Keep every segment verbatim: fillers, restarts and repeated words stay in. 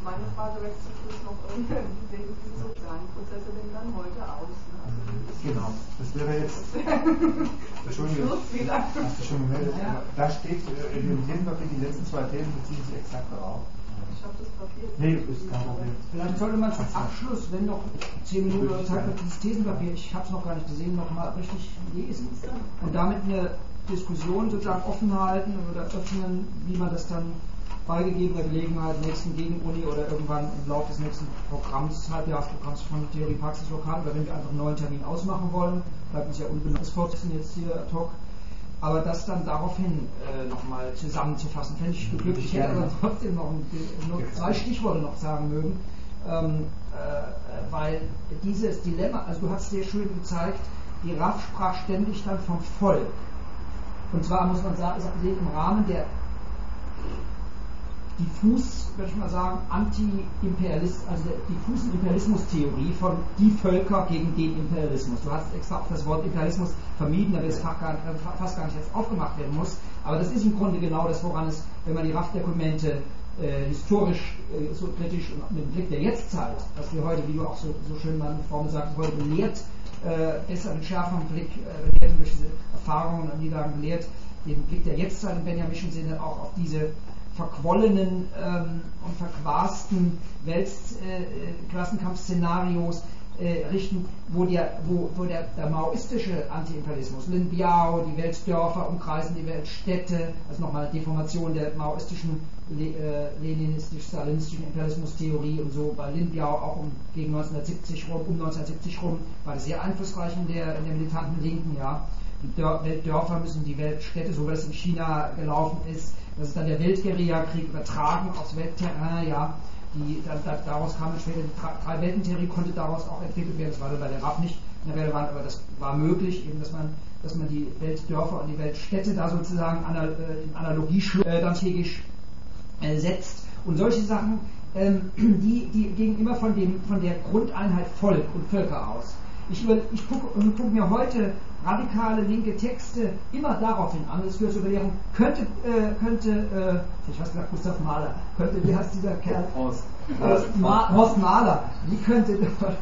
meine Frage wächst zum Schluss noch irgendwie, wie die sozialen Prozesse denn dann heute aus? Ne? Also genau, das wäre jetzt. Entschuldigung, hast du schon gemeldet? Ja. Da steht äh, in dem Themenpapier, die letzten zwei Themen beziehen sich exakt darauf. Ich habe das Papier. Nee, ist kein Problem. Vielleicht sollte man zum Abschluss, wenn noch zehn Minuten oder Zeit wird, dieses Thesenpapier, ich habe es noch gar nicht gesehen, nochmal richtig lesen. Und damit eine Diskussion sozusagen offen halten oder öffnen, wie man das dann bei gegebener Gelegenheit, nächsten Gegenuni oder irgendwann im Laufe des nächsten Programms, Halbjahresprogramms von Theorie Praxis Lokal, oder wenn wir einfach einen neuen Termin ausmachen wollen, bleibt uns ja unbenutzt fortsetzen jetzt hier ad hoc. Aber das dann daraufhin äh, nochmal zusammenzufassen, fände ich glücklich. Ich hätte aber trotzdem noch, ein, noch zwei Stichworte noch sagen mögen, ähm, äh, weil dieses Dilemma, also du hast sehr schön gezeigt, die R A F sprach ständig dann vom Volk. Und zwar muss man sagen, im Rahmen der diffus, würde ich mal sagen, Anti-Imperialist, also der diffusen Imperialismustheorie von die Völker gegen den Imperialismus. Du hast extra auch das Wort Imperialismus vermieden, da das Fach gar, fast gar nicht jetzt aufgemacht werden muss, aber das ist im Grunde genau das, woran es, wenn man die R A F-Dokumente äh, historisch, äh, so kritisch und mit dem Blick der Jetztzeit, was wir heute, wie du auch so, so schön mal in Formel sagst, heute belehrt, äh, besser mit schärferem Blick, äh, belehrt durch diese Erfahrungen und Niederlagen belehrt, den Blick der Jetztzeit im Benjaminschen Sinne auch auf diese verquollenen ähm, und verquasten Weltklassenkampfszenarios äh, richten, wo, der, wo, wo der, der maoistische Anti-Imperialismus, Lin Biao, die Weltdörfer umkreisen die Weltstädte, also nochmal eine Deformation der maoistischen, le, äh, leninistisch-stalinistischen Imperialismustheorie und so, bei Lin Biao auch um, gegen neunzehnhundertsiebzig rum, um neunzehnhundertsiebzig rum, war das sehr einflussreich in der, in der militanten Linken, ja. Die Dör- Weltdörfer müssen die Weltstädte, so wie das in China gelaufen ist, das ist dann der Weltguerillakrieg übertragen aufs Weltterrain, ja. Die, da, da, daraus kam dann später die Drei-Welten-Theorie, konnte daraus auch entwickelt werden, das war dann bei der R A F nicht relevant, aber das war möglich, eben, dass man, dass man die Weltdörfer und die Weltstädte da sozusagen anal, äh, in Analogie äh, dann strategisch äh, setzt. Und solche Sachen, ähm, die, die gehen immer von, dem, von der Grundeinheit Volk und Völker aus. Ich, ich gucke guck mir heute radikale linke Texte immer daraufhin an, das gehört zur Belehrung, könnte, äh, könnte äh, ich weiß gesagt, Gustav Mahler, könnte, wie heißt dieser Kerl? Horst. Horst, Ma- Horst Mahler, wie könnte,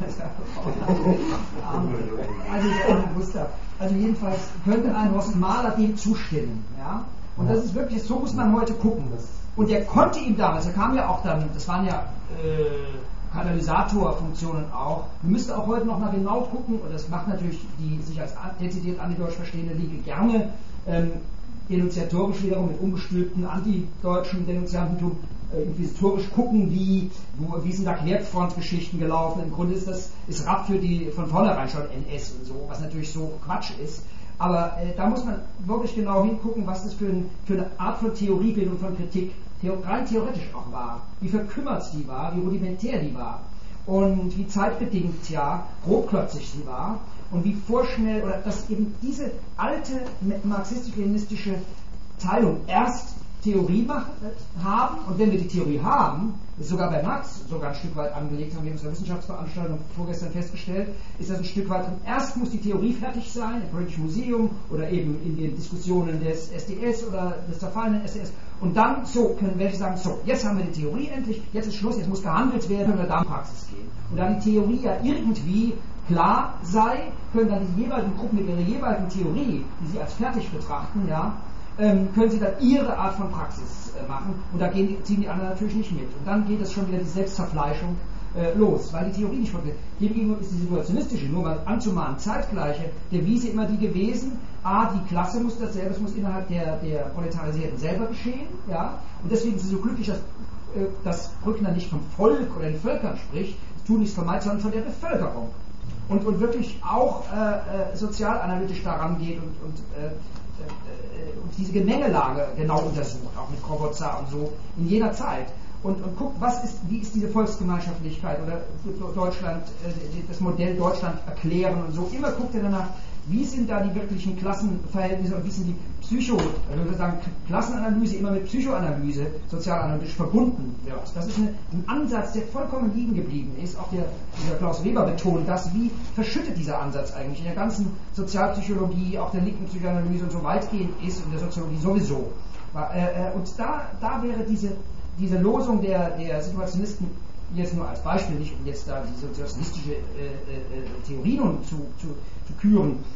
also, Gustav, also jedenfalls könnte ein Horst Mahler dem zustimmen, ja, und das ist wirklich, so muss man heute gucken, und der konnte ihm damals, er kam ja auch dann, das waren ja, äh, Katalysatorfunktionen auch. Man müsste auch heute noch mal genau gucken, und das macht natürlich die sich als dezidiert antideutsch verstehende Linke gerne, ähm, denunziatorisch wiederum mit umgestülpten antideutschen Denunziantentum äh, inquisitorisch gucken, wie, wo, wie sind da Querfrontgeschichten gelaufen. Im Grunde ist das ist R A F für die von vornherein schon N S und so, was natürlich so Quatsch ist. Aber äh, da muss man wirklich genau hingucken, was das für, ein, für eine Art von Theoriebildung von Kritik Theo- rein theoretisch auch war, wie verkümmert die war, wie rudimentär die war und wie zeitbedingt, ja, grobklotzig sie war und wie vorschnell, oder dass eben diese alte marxistisch-leninistische Teilung erst Theorie machen, haben, und wenn wir die Theorie haben, ist sogar bei Marx sogar ein Stück weit angelegt, haben wir in unserer Wissenschaftsveranstaltung vorgestern festgestellt, ist das ein Stück weit, erst muss die Theorie fertig sein, im British Museum oder eben in den Diskussionen des S D S oder des zerfallenen S D S, und dann, so, können welche sagen, so, jetzt haben wir die Theorie endlich, jetzt ist Schluss, jetzt muss gehandelt werden, und dann Praxis gehen. Und da die Theorie ja irgendwie klar sei, können dann die jeweiligen Gruppen mit ihrer jeweiligen Theorie, die sie als fertig betrachten, ja, ähm, können sie dann ihre Art von Praxis äh, machen, und da gehen die, ziehen die anderen natürlich nicht mit. Und dann geht es schon wieder die Selbstzerfleischung äh, los, weil die Theorie nicht funktioniert. Demgegenüber ist die situationistische, nur mal anzumahnen, zeitgleiche Devise immer die gewesen, a, die Klasse muss dasselbe, es muss innerhalb der, der Proletarisierten selber geschehen, ja, und deswegen ist es so glücklich, dass, äh, dass Brückner nicht vom Volk oder den Völkern spricht, tunlichst vermeidet, sondern von der Bevölkerung. Und, und wirklich auch äh, äh, sozialanalytisch daran geht und, und äh, und diese Gemengelage genau untersucht, auch mit Krobotza und so, in jener Zeit. Und, und guckt, was ist, wie ist diese Volksgemeinschaftlichkeit oder Deutschland, das Modell Deutschland erklären und so. Immer guckt er danach, wie sind da die wirklichen Klassenverhältnisse und wie sind die Psycho, also wir sagen Klassenanalyse immer mit Psychoanalyse sozialanalytisch verbunden wird. Das ist eine, ein Ansatz, der vollkommen liegen geblieben ist. Auch der, der Klaus Weber betont das, wie verschüttet dieser Ansatz eigentlich in der ganzen Sozialpsychologie, auch der linken Psychoanalyse und so weitgehend ist, und der Soziologie sowieso. Und da, da wäre diese diese Losung der, der Situationisten jetzt nur als Beispiel, nicht um jetzt da die sozialistische äh, äh, Theorie nun zu, zu, zu küren,